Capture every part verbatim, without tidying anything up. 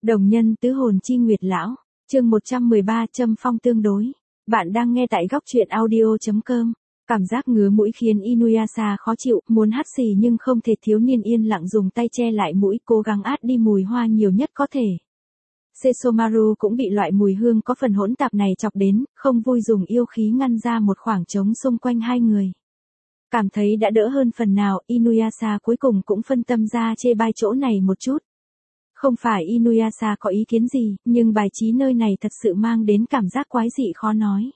Đồng nhân tứ hồn chi nguyệt lão, chương một trăm mười ba châm phong tương đối. Bạn đang nghe tại góc truyện audio.com. Cảm giác ngứa mũi khiến Inuyasha khó chịu, muốn hắt xì nhưng không thể, thiếu niên yên lặng dùng tay che lại mũi, cố gắng át đi mùi hoa nhiều nhất có thể. Sesomaru cũng bị loại mùi hương có phần hỗn tạp này chọc đến, không vui dùng yêu khí ngăn ra một khoảng trống xung quanh hai người. Cảm thấy đã đỡ hơn phần nào, Inuyasha cuối cùng cũng phân tâm ra chê bai chỗ này một chút. Không phải Inuyasha có ý kiến gì, nhưng bài trí nơi này thật sự mang đến cảm giác quái dị khó nói.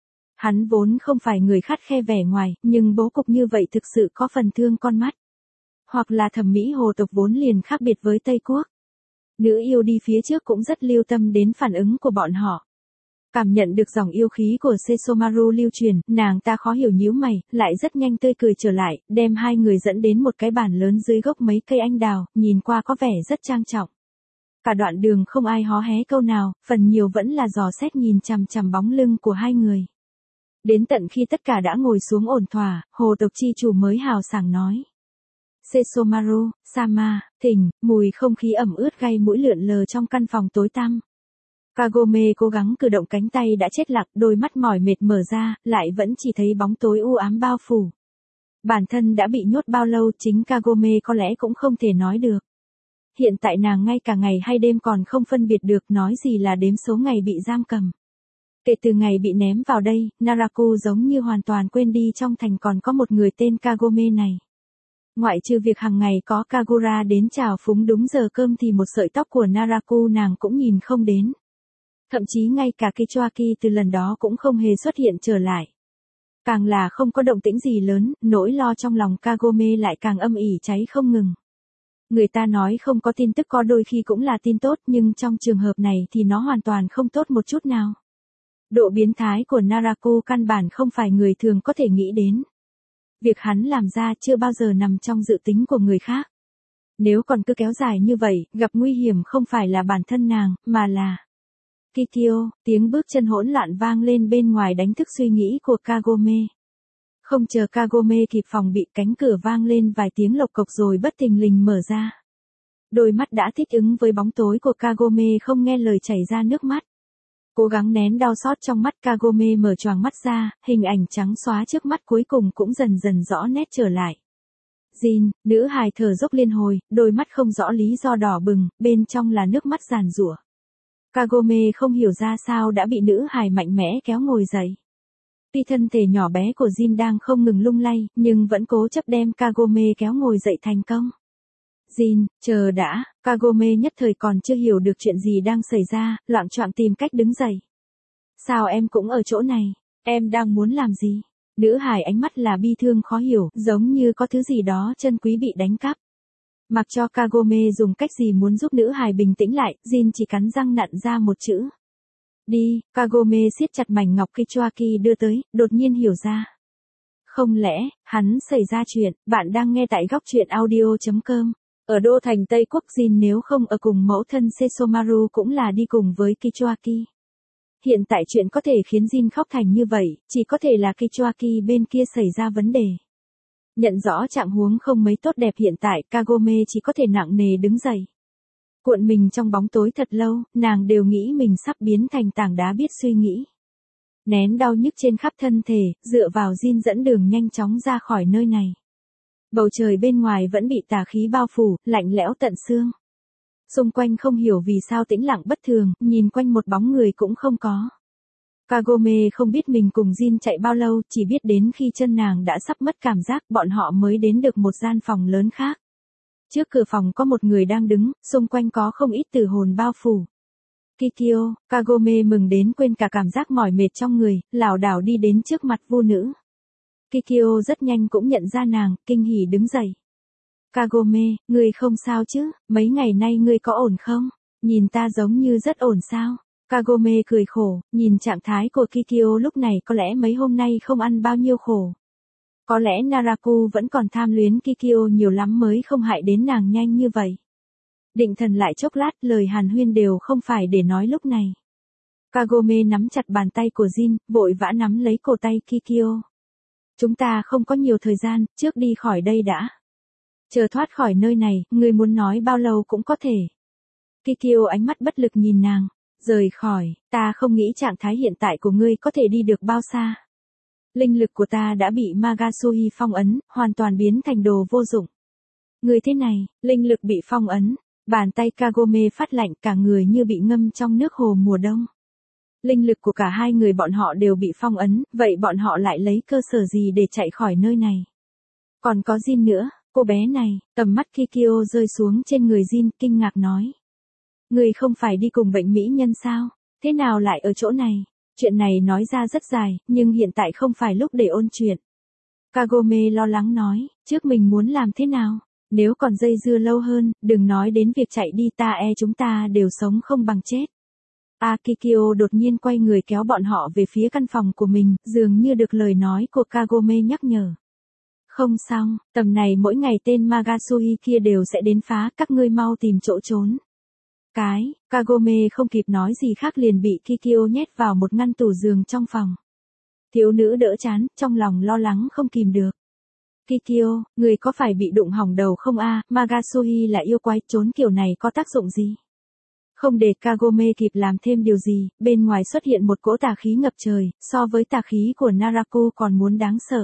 Hắn vốn không phải người khắt khe vẻ ngoài, nhưng bố cục như vậy thực sự có phần thương con mắt. Hoặc là thẩm mỹ hồ tộc vốn liền khác biệt với Tây Quốc. Nữ yêu đi phía trước cũng rất lưu tâm đến phản ứng của bọn họ. Cảm nhận được dòng yêu khí của Sesomaru lưu truyền, nàng ta khó hiểu nhíu mày, lại rất nhanh tươi cười trở lại, đem hai người dẫn đến một cái bàn lớn dưới gốc mấy cây anh đào, nhìn qua có vẻ rất trang trọng. Cả đoạn đường không ai hó hé câu nào, phần nhiều vẫn là dò xét nhìn chằm chằm bóng lưng của hai người. Đến tận khi tất cả đã ngồi xuống ổn thỏa, hồ tộc chi chủ mới hào sảng nói. Sesomaru, Sama, thỉnh, mùi không khí ẩm ướt gây mũi lượn lờ trong căn phòng tối tăm. Kagome cố gắng cử động cánh tay đã chết lặng, đôi mắt mỏi mệt mở ra, lại vẫn chỉ thấy bóng tối u ám bao phủ. Bản thân đã bị nhốt bao lâu chính Kagome có lẽ cũng không thể nói được. Hiện tại nàng ngay cả ngày hay đêm còn không phân biệt được, nói gì là đếm số ngày bị giam cầm. Kể từ ngày bị ném vào đây, Naraku giống như hoàn toàn quên đi trong thành còn có một người tên Kagome này. Ngoại trừ việc hàng ngày có Kagura đến chào phúng đúng giờ cơm thì một sợi tóc của Naraku nàng cũng nhìn không đến. Thậm chí ngay cả Kichoaki từ lần đó cũng không hề xuất hiện trở lại. Càng là không có động tĩnh gì lớn, nỗi lo trong lòng Kagome lại càng âm ỉ cháy không ngừng. Người ta nói không có tin tức có đôi khi cũng là tin tốt, nhưng trong trường hợp này thì nó hoàn toàn không tốt một chút nào. Độ biến thái của Naraku căn bản không phải người thường có thể nghĩ đến. Việc hắn làm ra chưa bao giờ nằm trong dự tính của người khác. Nếu còn cứ kéo dài như vậy, gặp nguy hiểm không phải là bản thân nàng, mà là... Kikyo, tiếng bước chân hỗn loạn vang lên bên ngoài đánh thức suy nghĩ của Kagome. Không chờ Kagome kịp phòng bị, cánh cửa vang lên vài tiếng lộc cộc rồi bất thình lình mở ra. Đôi mắt đã thích ứng với bóng tối của Kagome không nghe lời chảy ra nước mắt. Cố gắng nén đau xót trong mắt, Kagome mở choàng mắt ra, hình ảnh trắng xóa trước mắt cuối cùng cũng dần dần rõ nét trở lại. Jin, nữ hài thở dốc liên hồi, đôi mắt không rõ lý do đỏ bừng, bên trong là nước mắt giàn giụa. Kagome không hiểu ra sao đã bị nữ hài mạnh mẽ kéo ngồi dậy. Tuy thân thể nhỏ bé của Jin đang không ngừng lung lay, nhưng vẫn cố chấp đem Kagome kéo ngồi dậy thành công. Jin, chờ đã, Kagome nhất thời còn chưa hiểu được chuyện gì đang xảy ra, loạng choạng tìm cách đứng dậy. Sao em cũng ở chỗ này, em đang muốn làm gì? Nữ hài ánh mắt là bi thương khó hiểu, giống như có thứ gì đó chân quý bị đánh cắp. Mặc cho Kagome dùng cách gì muốn giúp nữ hài bình tĩnh lại, Jin chỉ cắn răng nặn ra một chữ. Đi, Kagome siết chặt mảnh ngọc Kichoaki đưa tới, đột nhiên hiểu ra. Không lẽ, hắn xảy ra chuyện, bạn đang nghe tại góc truyện audio.com. Ở đô thành Tây Quốc, Jin nếu không ở cùng mẫu thân Sesomaru cũng là đi cùng với Kichoaki. Hiện tại chuyện có thể khiến Jin khóc thành như vậy, chỉ có thể là Kichoaki bên kia xảy ra vấn đề. Nhận rõ trạng huống không mấy tốt đẹp hiện tại, Kagome chỉ có thể nặng nề đứng dậy. Cuộn mình trong bóng tối thật lâu, nàng đều nghĩ mình sắp biến thành tảng đá biết suy nghĩ. Nén đau nhức trên khắp thân thể, dựa vào Jin dẫn đường nhanh chóng ra khỏi nơi này. Bầu trời bên ngoài vẫn bị tà khí bao phủ, lạnh lẽo tận xương. Xung quanh không hiểu vì sao tĩnh lặng bất thường, nhìn quanh một bóng người cũng không có. Kagome không biết mình cùng Jin chạy bao lâu, chỉ biết đến khi chân nàng đã sắp mất cảm giác, bọn họ mới đến được một gian phòng lớn khác. Trước cửa phòng có một người đang đứng, xung quanh có không ít tử hồn bao phủ. Kikyo, Kagome mừng đến quên cả cảm giác mỏi mệt trong người, lảo đảo đi đến trước mặt vu nữ. Kikyo rất nhanh cũng nhận ra nàng, kinh hỉ đứng dậy. Kagome, ngươi không sao chứ, mấy ngày nay ngươi có ổn không? Nhìn ta giống như rất ổn sao? Kagome cười khổ, nhìn trạng thái của Kikyo lúc này có lẽ mấy hôm nay không ăn bao nhiêu khổ. Có lẽ Naraku vẫn còn tham luyến Kikyo nhiều lắm mới không hại đến nàng nhanh như vậy. Định thần lại chốc lát, lời hàn huyên đều không phải để nói lúc này. Kagome nắm chặt bàn tay của Jin, vội vã nắm lấy cổ tay Kikyo. Chúng ta không có nhiều thời gian, trước đi khỏi đây đã. Chờ thoát khỏi nơi này, ngươi muốn nói bao lâu cũng có thể. Kikyo ánh mắt bất lực nhìn nàng, rời khỏi, ta không nghĩ trạng thái hiện tại của ngươi có thể đi được bao xa. Linh lực của ta đã bị Magasui phong ấn, hoàn toàn biến thành đồ vô dụng. Người thế này, linh lực bị phong ấn, bàn tay Kagome phát lạnh, cả người như bị ngâm trong nước hồ mùa đông. Linh lực của cả hai người bọn họ đều bị phong ấn, vậy bọn họ lại lấy cơ sở gì để chạy khỏi nơi này? Còn có Jin nữa, cô bé này, tầm mắt Kikyo rơi xuống trên người Jin, kinh ngạc nói. Người không phải đi cùng bệnh mỹ nhân sao? Thế nào lại ở chỗ này? Chuyện này nói ra rất dài, nhưng hiện tại không phải lúc để ôn chuyện. Kagome lo lắng nói, trước mình muốn làm thế nào? Nếu còn dây dưa lâu hơn, đừng nói đến việc chạy đi, ta e chúng ta đều sống không bằng chết. Akikyo đột nhiên quay người kéo bọn họ về phía căn phòng của mình, dường như được lời nói của Kagome nhắc nhở. Không xong, tầm này mỗi ngày tên Magasui kia đều sẽ đến phá, các ngươi mau tìm chỗ trốn. Cái, Kagome không kịp nói gì khác liền bị Kikyo nhét vào một ngăn tủ giường trong phòng. Thiếu nữ đỡ chán, trong lòng lo lắng không kìm được. Kikyo, người có phải bị đụng hỏng đầu không a? Magasui là yêu quái, trốn kiểu này có tác dụng gì? Không để Kagome kịp làm thêm điều gì, bên ngoài xuất hiện một cỗ tà khí ngập trời, so với tà khí của Naraku còn muốn đáng sợ.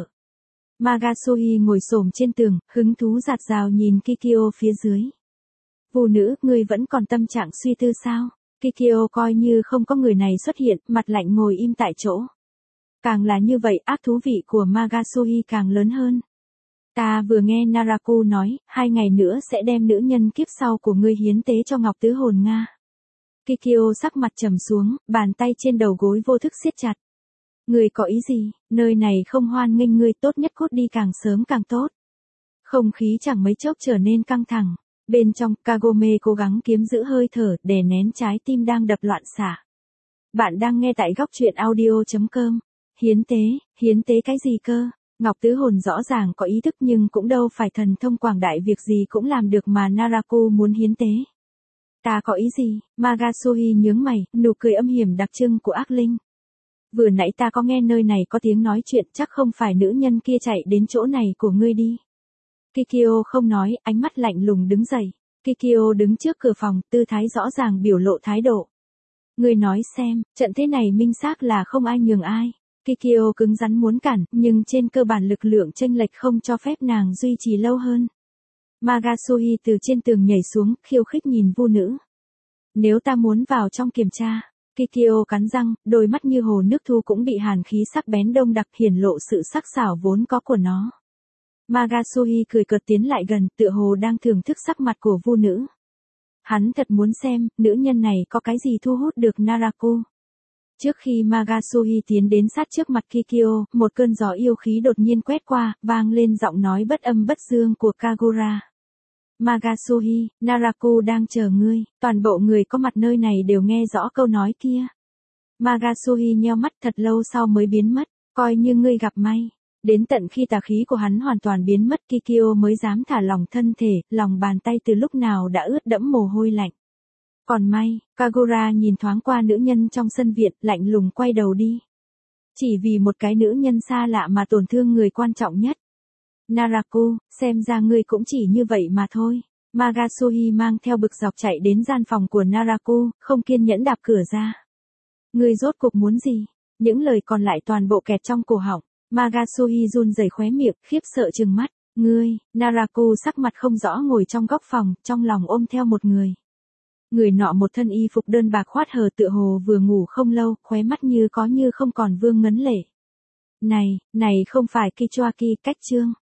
Magasui ngồi xổm trên tường, hứng thú rạt rào nhìn Kikyo phía dưới. Phụ nữ, ngươi vẫn còn tâm trạng suy tư sao? Kikyo coi như không có người này xuất hiện, mặt lạnh ngồi im tại chỗ. Càng là như vậy, ác thú vị của Magasui càng lớn hơn. Ta vừa nghe Naraku nói, hai ngày nữa sẽ đem nữ nhân kiếp sau của ngươi hiến tế cho Ngọc Tứ Hồn Nga. Kikyo sắc mặt trầm xuống, bàn tay trên đầu gối vô thức siết chặt. Ngươi có ý gì? Nơi này không hoan nghênh ngươi, tốt nhất cút đi càng sớm càng tốt. Không khí chẳng mấy chốc trở nên căng thẳng. Bên trong, Kagome cố gắng kiếm giữ hơi thở, đè nén trái tim đang đập loạn xạ. Bạn đang nghe tại góc truyện audio chấm com. Hiến tế, hiến tế cái gì cơ? Ngọc Tứ Hồn rõ ràng có ý thức nhưng cũng đâu phải thần thông quảng đại, việc gì cũng làm được mà Naraku muốn hiến tế. Ta có ý gì? Magasui nhướng mày, nụ cười âm hiểm đặc trưng của ác linh. Vừa nãy ta có nghe nơi này có tiếng nói chuyện, chắc không phải nữ nhân kia chạy đến chỗ này của ngươi đi. Kikyo không nói, ánh mắt lạnh lùng đứng dậy. Kikyo đứng trước cửa phòng, tư thái rõ ràng biểu lộ thái độ. Ngươi nói xem, trận thế này minh xác là không ai nhường ai. Kikyo cứng rắn muốn cản, nhưng trên cơ bản lực lượng chênh lệch không cho phép nàng duy trì lâu hơn. Magasui từ trên tường nhảy xuống, khiêu khích nhìn vu nữ. Nếu ta muốn vào trong kiểm tra, Kikyo cắn răng, đôi mắt như hồ nước thu cũng bị hàn khí sắc bén đông đặc hiển lộ sự sắc sảo vốn có của nó. Magasui cười cợt tiến lại gần, tựa hồ đang thưởng thức sắc mặt của vu nữ. Hắn thật muốn xem, nữ nhân này có cái gì thu hút được Naraku. Trước khi Magasui tiến đến sát trước mặt Kikyo, một cơn gió yêu khí đột nhiên quét qua, vang lên giọng nói bất âm bất dương của Kagura. Magasui, Naraku đang chờ ngươi, toàn bộ người có mặt nơi này đều nghe rõ câu nói kia. Magasui nheo mắt thật lâu sau mới biến mất, coi như ngươi gặp may. Đến tận khi tà khí của hắn hoàn toàn biến mất, Kikyo mới dám thả lỏng thân thể, lòng bàn tay từ lúc nào đã ướt đẫm mồ hôi lạnh. Còn may, Kagura nhìn thoáng qua nữ nhân trong sân viện, lạnh lùng quay đầu đi. Chỉ vì một cái nữ nhân xa lạ mà tổn thương người quan trọng nhất. Naraku, xem ra ngươi cũng chỉ như vậy mà thôi. Magasui mang theo bực dọc chạy đến gian phòng của Naraku, không kiên nhẫn đạp cửa ra. Ngươi rốt cuộc muốn gì? Những lời còn lại toàn bộ kẹt trong cổ họng. Magasui run rẩy khóe miệng, khiếp sợ trừng mắt. Ngươi, Naraku sắc mặt không rõ ngồi trong góc phòng, trong lòng ôm theo một người. Người nọ một thân y phục đơn bạc khoát hờ, tựa hồ vừa ngủ không lâu, khóe mắt như có như không còn vương ngấn lệ. Này, này không phải Kichoaki, cách trương.